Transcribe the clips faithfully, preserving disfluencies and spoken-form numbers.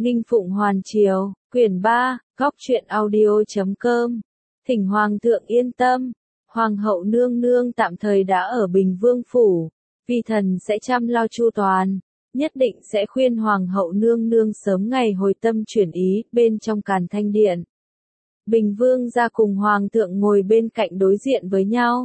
Nghinh Phụng Hoàn Triều, quyển ba, góc truyện audio.com. Thỉnh Hoàng thượng yên tâm, Hoàng hậu nương nương tạm thời đã ở Bình Vương Phủ, vi thần sẽ chăm lo chu toàn, nhất định sẽ khuyên Hoàng hậu nương nương sớm ngày hồi tâm chuyển ý. Bên trong Càn Thanh Điện, Bình Vương gia cùng Hoàng thượng ngồi bên cạnh đối diện với nhau.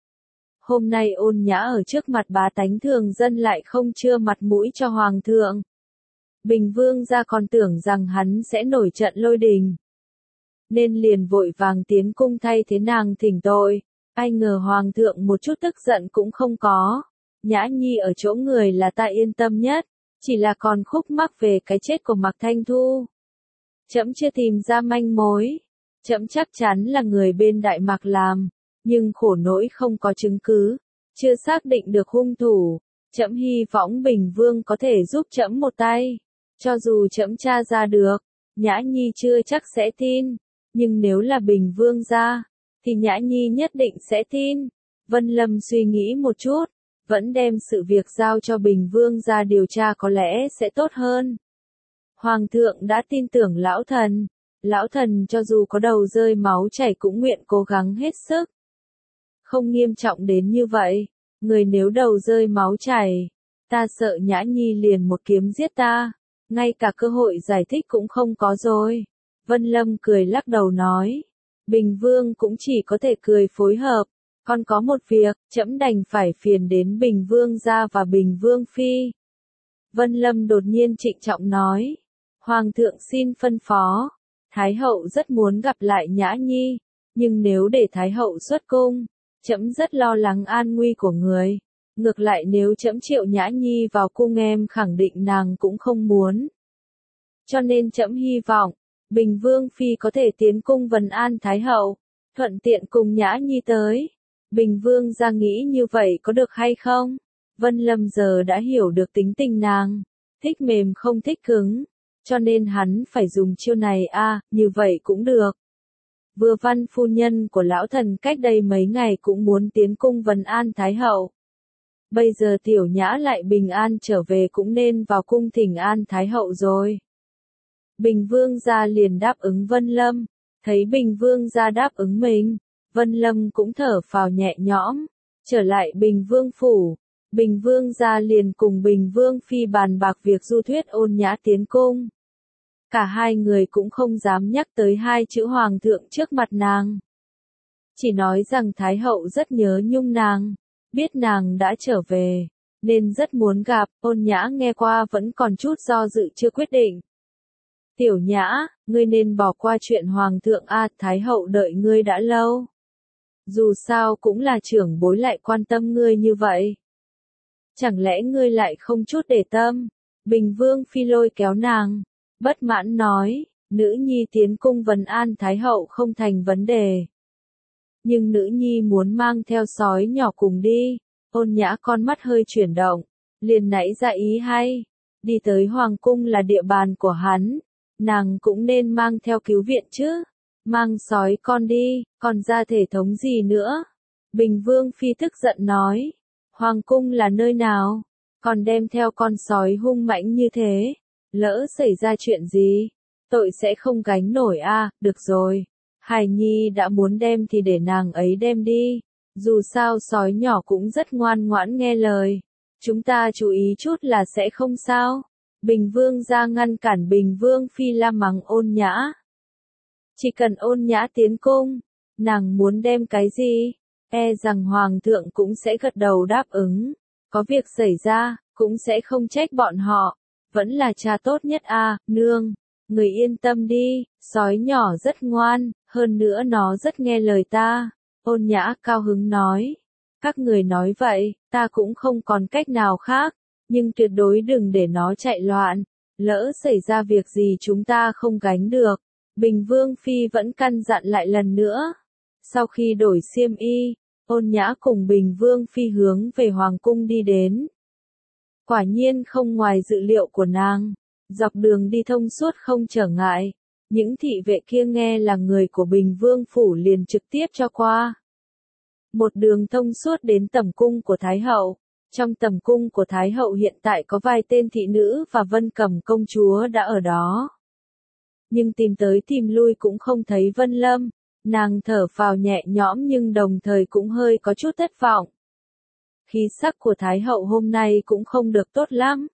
Hôm nay Ôn Nhã ở trước mặt bá tánh thường dân lại không chừa mặt mũi cho Hoàng thượng. Bình Vương gia còn tưởng rằng hắn sẽ nổi trận lôi đình, nên liền vội vàng tiến cung thay thế nàng thỉnh tội. Ai ngờ Hoàng thượng một chút tức giận cũng không có. Nhã Nhi ở chỗ người là ta yên tâm nhất, chỉ là còn khúc mắc về cái chết của Mạc Thanh Thu. Trẫm chưa tìm ra manh mối, trẫm chắc chắn là người bên Đại Mạc làm, nhưng khổ nỗi không có chứng cứ, chưa xác định được hung thủ. Trẫm hy vọng Bình Vương có thể giúp trẫm một tay, cho dù trẫm tra ra được, Nhã Nhi chưa chắc sẽ tin, nhưng nếu là Bình Vương gia, thì Nhã Nhi nhất định sẽ tin. Vân Lâm suy nghĩ một chút, vẫn đem sự việc giao cho Bình Vương gia điều tra có lẽ sẽ tốt hơn. Hoàng thượng đã tin tưởng lão thần, lão thần cho dù có đầu rơi máu chảy cũng nguyện cố gắng hết sức. Không nghiêm trọng đến như vậy, người nếu đầu rơi máu chảy, ta sợ Nhã Nhi liền một kiếm giết ta, ngay cả cơ hội giải thích cũng không có rồi. Vân Lâm cười lắc đầu nói, Bình Vương cũng chỉ có thể cười phối hợp, còn có một việc, trẫm đành phải phiền đến Bình Vương gia và Bình Vương phi. Vân Lâm đột nhiên trịnh trọng nói, Hoàng thượng xin phân phó, Thái hậu rất muốn gặp lại Nhã Nhi, nhưng nếu để Thái hậu xuất cung, trẫm rất lo lắng an nguy của người. Ngược lại nếu trẫm triệu Nhã Nhi vào cung em khẳng định nàng cũng không muốn. Cho nên trẫm hy vọng, Bình Vương phi có thể tiến cung vần an Thái hậu, thuận tiện cùng Nhã Nhi tới. Bình Vương gia nghĩ như vậy có được hay không? Vân Lâm giờ đã hiểu được tính tình nàng, thích mềm không thích cứng, cho nên hắn phải dùng chiêu này a, à, như vậy cũng được. Vừa văn phu nhân của lão thần cách đây mấy ngày cũng muốn tiến cung vần an Thái hậu. Bây giờ tiểu Nhã lại bình an trở về cũng nên vào cung thỉnh an Thái hậu rồi. Bình Vương gia liền đáp ứng Vân Lâm, thấy Bình Vương gia đáp ứng mình, Vân Lâm cũng thở phào nhẹ nhõm, trở lại Bình Vương phủ. Bình Vương gia liền cùng Bình Vương phi bàn bạc việc du thuyết Ôn Nhã tiến cung. Cả hai người cũng không dám nhắc tới hai chữ Hoàng thượng trước mặt nàng. Chỉ nói rằng Thái hậu rất nhớ nhung nàng, biết nàng đã trở về, nên rất muốn gặp. Ôn Nhã nghe qua vẫn còn chút do dự chưa quyết định. Tiểu Nhã, ngươi nên bỏ qua chuyện Hoàng thượng a, Thái hậu đợi ngươi đã lâu. Dù sao cũng là trưởng bối lại quan tâm ngươi như vậy. Chẳng lẽ ngươi lại không chút để tâm? Bình Vương phi lôi kéo nàng, bất mãn nói, nữ nhi tiến cung vần an Thái hậu không thành vấn đề. Nhưng nữ nhi muốn mang theo sói nhỏ cùng đi. Ôn Nhã con mắt hơi chuyển động, liền nảy ra ý hay, đi tới Hoàng cung là địa bàn của hắn, nàng cũng nên mang theo cứu viện chứ. Mang sói con đi, còn ra thể thống gì nữa? Bình Vương phi tức giận nói, Hoàng cung là nơi nào? Còn đem theo con sói hung mãnh như thế, lỡ xảy ra chuyện gì, tội sẽ không gánh nổi a. À, được rồi, Hài Nhi đã muốn đem thì để nàng ấy đem đi, dù sao sói nhỏ cũng rất ngoan ngoãn nghe lời, chúng ta chú ý chút là sẽ không sao. Bình Vương ra ngăn cản Bình Vương phi la mắng Ôn Nhã. Chỉ cần Ôn Nhã tiến cung, nàng muốn đem cái gì, e rằng Hoàng thượng cũng sẽ gật đầu đáp ứng, có việc xảy ra, cũng sẽ không trách bọn họ, vẫn là cha tốt nhất a. À, nương, người yên tâm đi, sói nhỏ rất ngoan, hơn nữa nó rất nghe lời ta. Ôn Nhã cao hứng nói, các người nói vậy, ta cũng không còn cách nào khác, nhưng tuyệt đối đừng để nó chạy loạn, lỡ xảy ra việc gì chúng ta không gánh được. Bình Vương phi vẫn căn dặn lại lần nữa. Sau khi đổi xiêm y, Ôn Nhã cùng Bình Vương phi hướng về Hoàng cung đi đến. Quả nhiên không ngoài dự liệu của nàng, dọc đường đi thông suốt không trở ngại, những thị vệ kia nghe là người của Bình Vương phủ liền trực tiếp cho qua. Một đường thông suốt đến tẩm cung của Thái hậu, Trong tầm cung của Thái hậu hiện tại có vài tên thị nữ và Vân Cẩm công chúa đã ở đó. Nhưng tìm tới tìm lui cũng không thấy Vân Lâm, nàng thở phào nhẹ nhõm nhưng đồng thời cũng hơi có chút thất vọng. Khí sắc của Thái hậu hôm nay cũng không được tốt lắm.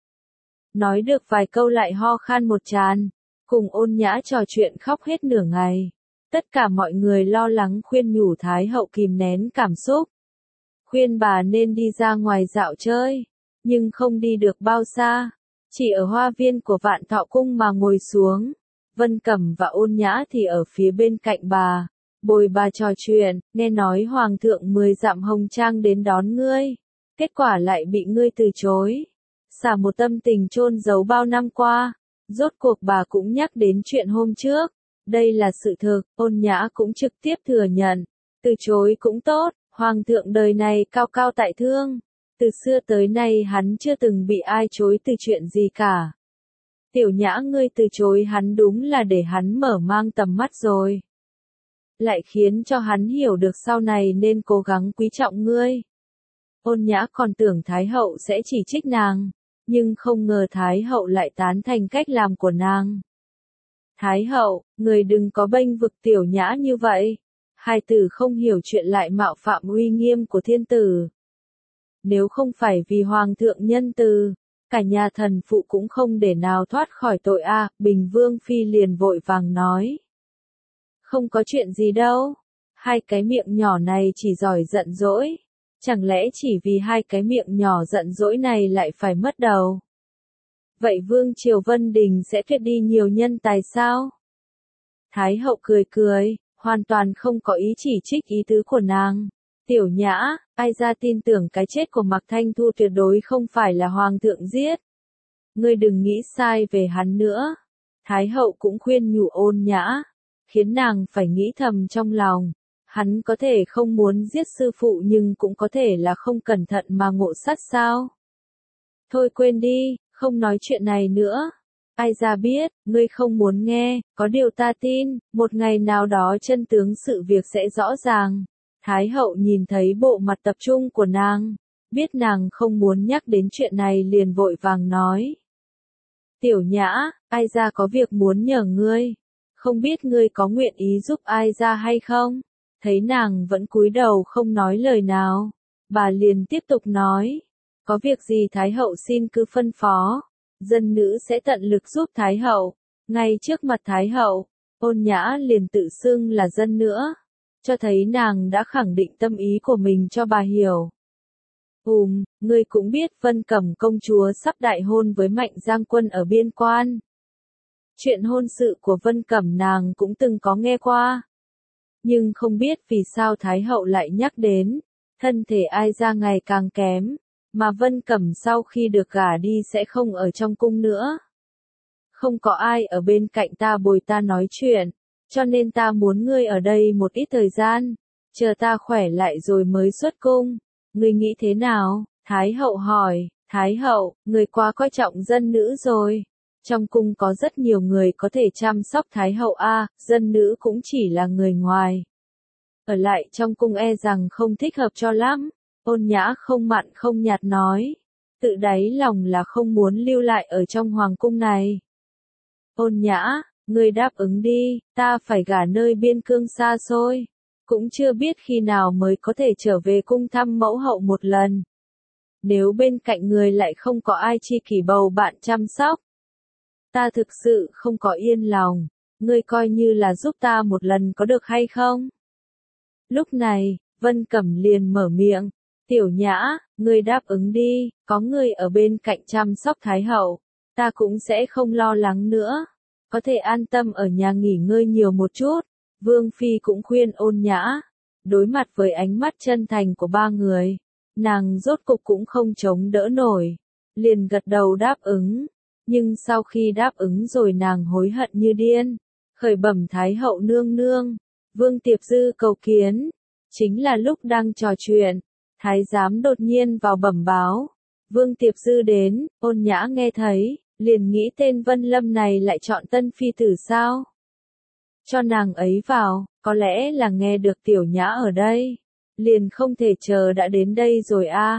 Nói được vài câu lại ho khan một tràn, cùng Ôn Nhã trò chuyện khóc hết nửa ngày. Tất cả mọi người lo lắng khuyên nhủ Thái hậu kìm nén cảm xúc. Khuyên bà nên đi ra ngoài dạo chơi, nhưng không đi được bao xa, chỉ ở hoa viên của Vạn Thọ Cung mà ngồi xuống. Vân Cẩm và Ôn Nhã thì ở phía bên cạnh bà, bồi bà trò chuyện, nghe nói Hoàng thượng mười dặm hồng trang đến đón ngươi, kết quả lại bị ngươi từ chối. Xả một tâm tình chôn giấu bao năm qua, rốt cuộc bà cũng nhắc đến chuyện hôm trước. Đây là sự thực, Ôn Nhã cũng trực tiếp thừa nhận, từ chối cũng tốt, Hoàng thượng đời này cao cao tại thượng, từ xưa tới nay hắn chưa từng bị ai chối từ chuyện gì cả. Tiểu Nhã ngươi từ chối hắn đúng là để hắn mở mang tầm mắt rồi. Lại khiến cho hắn hiểu được sau này nên cố gắng quý trọng ngươi. Ôn Nhã còn tưởng Thái hậu sẽ chỉ trích nàng, nhưng không ngờ Thái hậu lại tán thành cách làm của nàng. Thái hậu, người đừng có bênh vực Tiểu Nhã như vậy. Hai tử không hiểu chuyện lại mạo phạm uy nghiêm của thiên tử. Nếu không phải vì Hoàng thượng nhân từ, cả nhà thần phụ cũng không để nào thoát khỏi tội a. À, Bình Vương Phi liền vội vàng nói. Không có chuyện gì đâu, hai cái miệng nhỏ này chỉ giỏi giận dỗi. Chẳng lẽ chỉ vì hai cái miệng nhỏ giận dỗi này lại phải mất đầu? Vậy Vương Triều Vân Đình sẽ tuyệt đi nhiều nhân tài sao? Thái hậu cười cười, hoàn toàn không có ý chỉ trích ý tứ của nàng. Tiểu Nhã, ai ra tin tưởng cái chết của Mạc Thanh Thu tuyệt đối không phải là Hoàng thượng giết. Ngươi đừng nghĩ sai về hắn nữa. Thái hậu cũng khuyên nhủ Ôn Nhã, khiến nàng phải nghĩ thầm trong lòng. Hắn có thể không muốn giết sư phụ nhưng cũng có thể là không cẩn thận mà ngộ sát sao. Thôi quên đi, không nói chuyện này nữa. Ai ra biết, ngươi không muốn nghe, có điều ta tin, một ngày nào đó chân tướng sự việc sẽ rõ ràng. Thái hậu nhìn thấy bộ mặt tập trung của nàng, biết nàng không muốn nhắc đến chuyện này liền vội vàng nói. Tiểu Nhã, ai ra có việc muốn nhờ ngươi, không biết ngươi có nguyện ý giúp ai ra hay không? Thấy nàng vẫn cúi đầu không nói lời nào, bà liền tiếp tục nói. Có việc gì Thái hậu xin cứ phân phó. Dân nữ sẽ tận lực giúp Thái hậu. Ngay trước mặt Thái hậu, Ôn Nhã liền tự xưng là dân nữa, cho thấy nàng đã khẳng định tâm ý của mình cho bà hiểu. Ùm, ngươi cũng biết Vân Cẩm công chúa sắp đại hôn với Mạnh Giang Quân ở biên quan. Chuyện hôn sự của Vân Cẩm nàng cũng từng có nghe qua. Nhưng không biết vì sao Thái hậu lại nhắc đến, thân thể ai ra ngày càng kém. Mà Vân Cẩm sau khi được gả đi sẽ không ở trong cung nữa. Không có ai ở bên cạnh ta bồi ta nói chuyện, cho nên ta muốn ngươi ở đây một ít thời gian, chờ ta khỏe lại rồi mới xuất cung. Ngươi nghĩ thế nào? Thái hậu hỏi. Thái hậu, người quá coi trọng dân nữ rồi. Trong cung có rất nhiều người có thể chăm sóc Thái hậu a, à, dân nữ cũng chỉ là người ngoài. Ở lại trong cung e rằng không thích hợp cho lắm. Ôn Nhã không mặn không nhạt nói, tự đáy lòng là không muốn lưu lại ở trong hoàng cung này. Ôn Nhã, ngươi đáp ứng đi, ta phải gả nơi biên cương xa xôi, cũng chưa biết khi nào mới có thể trở về cung thăm mẫu hậu một lần. Nếu bên cạnh người lại không có ai chi kỷ bầu bạn chăm sóc, ta thực sự không có yên lòng, ngươi coi như là giúp ta một lần có được hay không? Lúc này, Vân Cẩm liền mở miệng. Tiểu Nhã, ngươi đáp ứng đi, có ngươi ở bên cạnh chăm sóc Thái hậu, ta cũng sẽ không lo lắng nữa, có thể an tâm ở nhà nghỉ ngơi nhiều một chút. Vương Phi cũng khuyên Ôn Nhã, đối mặt với ánh mắt chân thành của ba người, nàng rốt cục cũng không chống đỡ nổi, liền gật đầu đáp ứng, nhưng sau khi đáp ứng rồi nàng hối hận như điên, khởi bẩm Thái hậu nương nương, Vương Tiệp Dư cầu kiến. Chính là lúc đang trò chuyện, Thái giám đột nhiên vào bẩm báo, Vương Tiệp Dư đến. Ôn Nhã nghe thấy, liền nghĩ tên Vân Lâm này lại chọn tân phi tử sao? Cho nàng ấy vào, có lẽ là nghe được Tiểu Nhã ở đây, liền không thể chờ đã đến đây rồi a. À.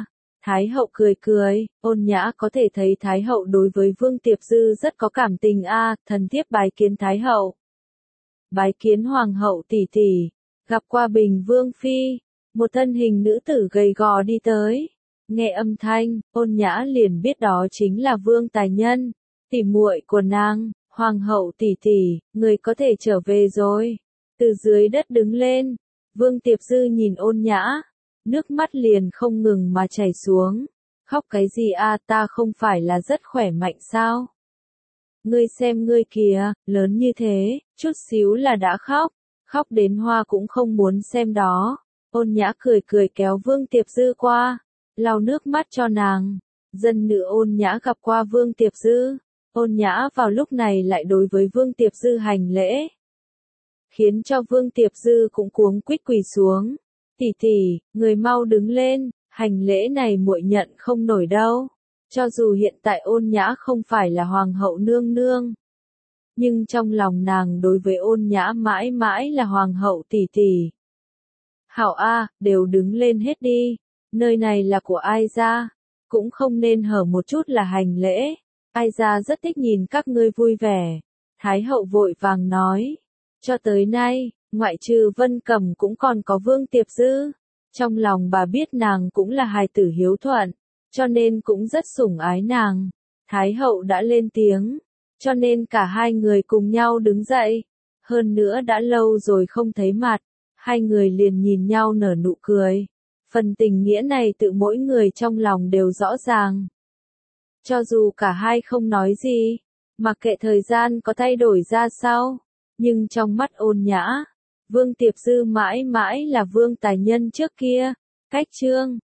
Thái hậu cười cười, ôn nhã có thể thấy Thái hậu đối với Vương Tiệp Dư rất có cảm tình a, thần thiếp bái kiến Thái hậu. Bái kiến Hoàng hậu tỷ tỷ, gặp qua Bình Vương Phi, một thân hình nữ tử gầy gò đi tới. Nghe âm thanh, ôn nhã liền biết đó chính là Vương Tài Nhân, tỷ muội của nàng. Hoàng hậu tỷ tỷ, người có thể trở về rồi. Từ dưới đất đứng lên, Vương Tiệp Dư nhìn ôn nhã, nước mắt liền không ngừng mà chảy xuống. Khóc cái gì a, ta không phải là rất khỏe mạnh sao? Ngươi xem ngươi kìa, lớn như thế, chút xíu là đã khóc, khóc đến hoa cũng không muốn xem đó. Ôn nhã cười cười kéo Vương Tiệp Dư qua, lau nước mắt cho nàng. Dân nữ ôn nhã gặp qua Vương Tiệp Dư. Ôn nhã vào lúc này lại đối với Vương Tiệp Dư hành lễ, khiến cho Vương Tiệp Dư cũng cuống quýt quỳ xuống. Tỷ tỷ, người mau đứng lên, hành lễ này muội nhận không nổi đâu. Cho dù hiện tại ôn nhã không phải là hoàng hậu nương nương, nhưng trong lòng nàng đối với ôn nhã mãi mãi là hoàng hậu tỷ tỷ. Hảo a, đều đứng lên hết đi, nơi này là của ai gia, cũng không nên hở một chút là hành lễ. Ai gia rất thích nhìn các ngươi vui vẻ. Thái hậu vội vàng nói, cho tới nay, ngoại trừ Vân Cẩm cũng còn có Vương Tiệp Dư. Trong lòng bà biết nàng cũng là hài tử hiếu thuận, cho nên cũng rất sủng ái nàng. Thái hậu đã lên tiếng, cho nên cả hai người cùng nhau đứng dậy. Hơn nữa đã lâu rồi không thấy mặt, hai người liền nhìn nhau nở nụ cười. Phần tình nghĩa này tự mỗi người trong lòng đều rõ ràng. Cho dù cả hai không nói gì, mặc kệ thời gian có thay đổi ra sao, nhưng trong mắt ôn nhã, Vương Tiệp Dư mãi mãi là Vương Tài Nhân trước kia. Cách chương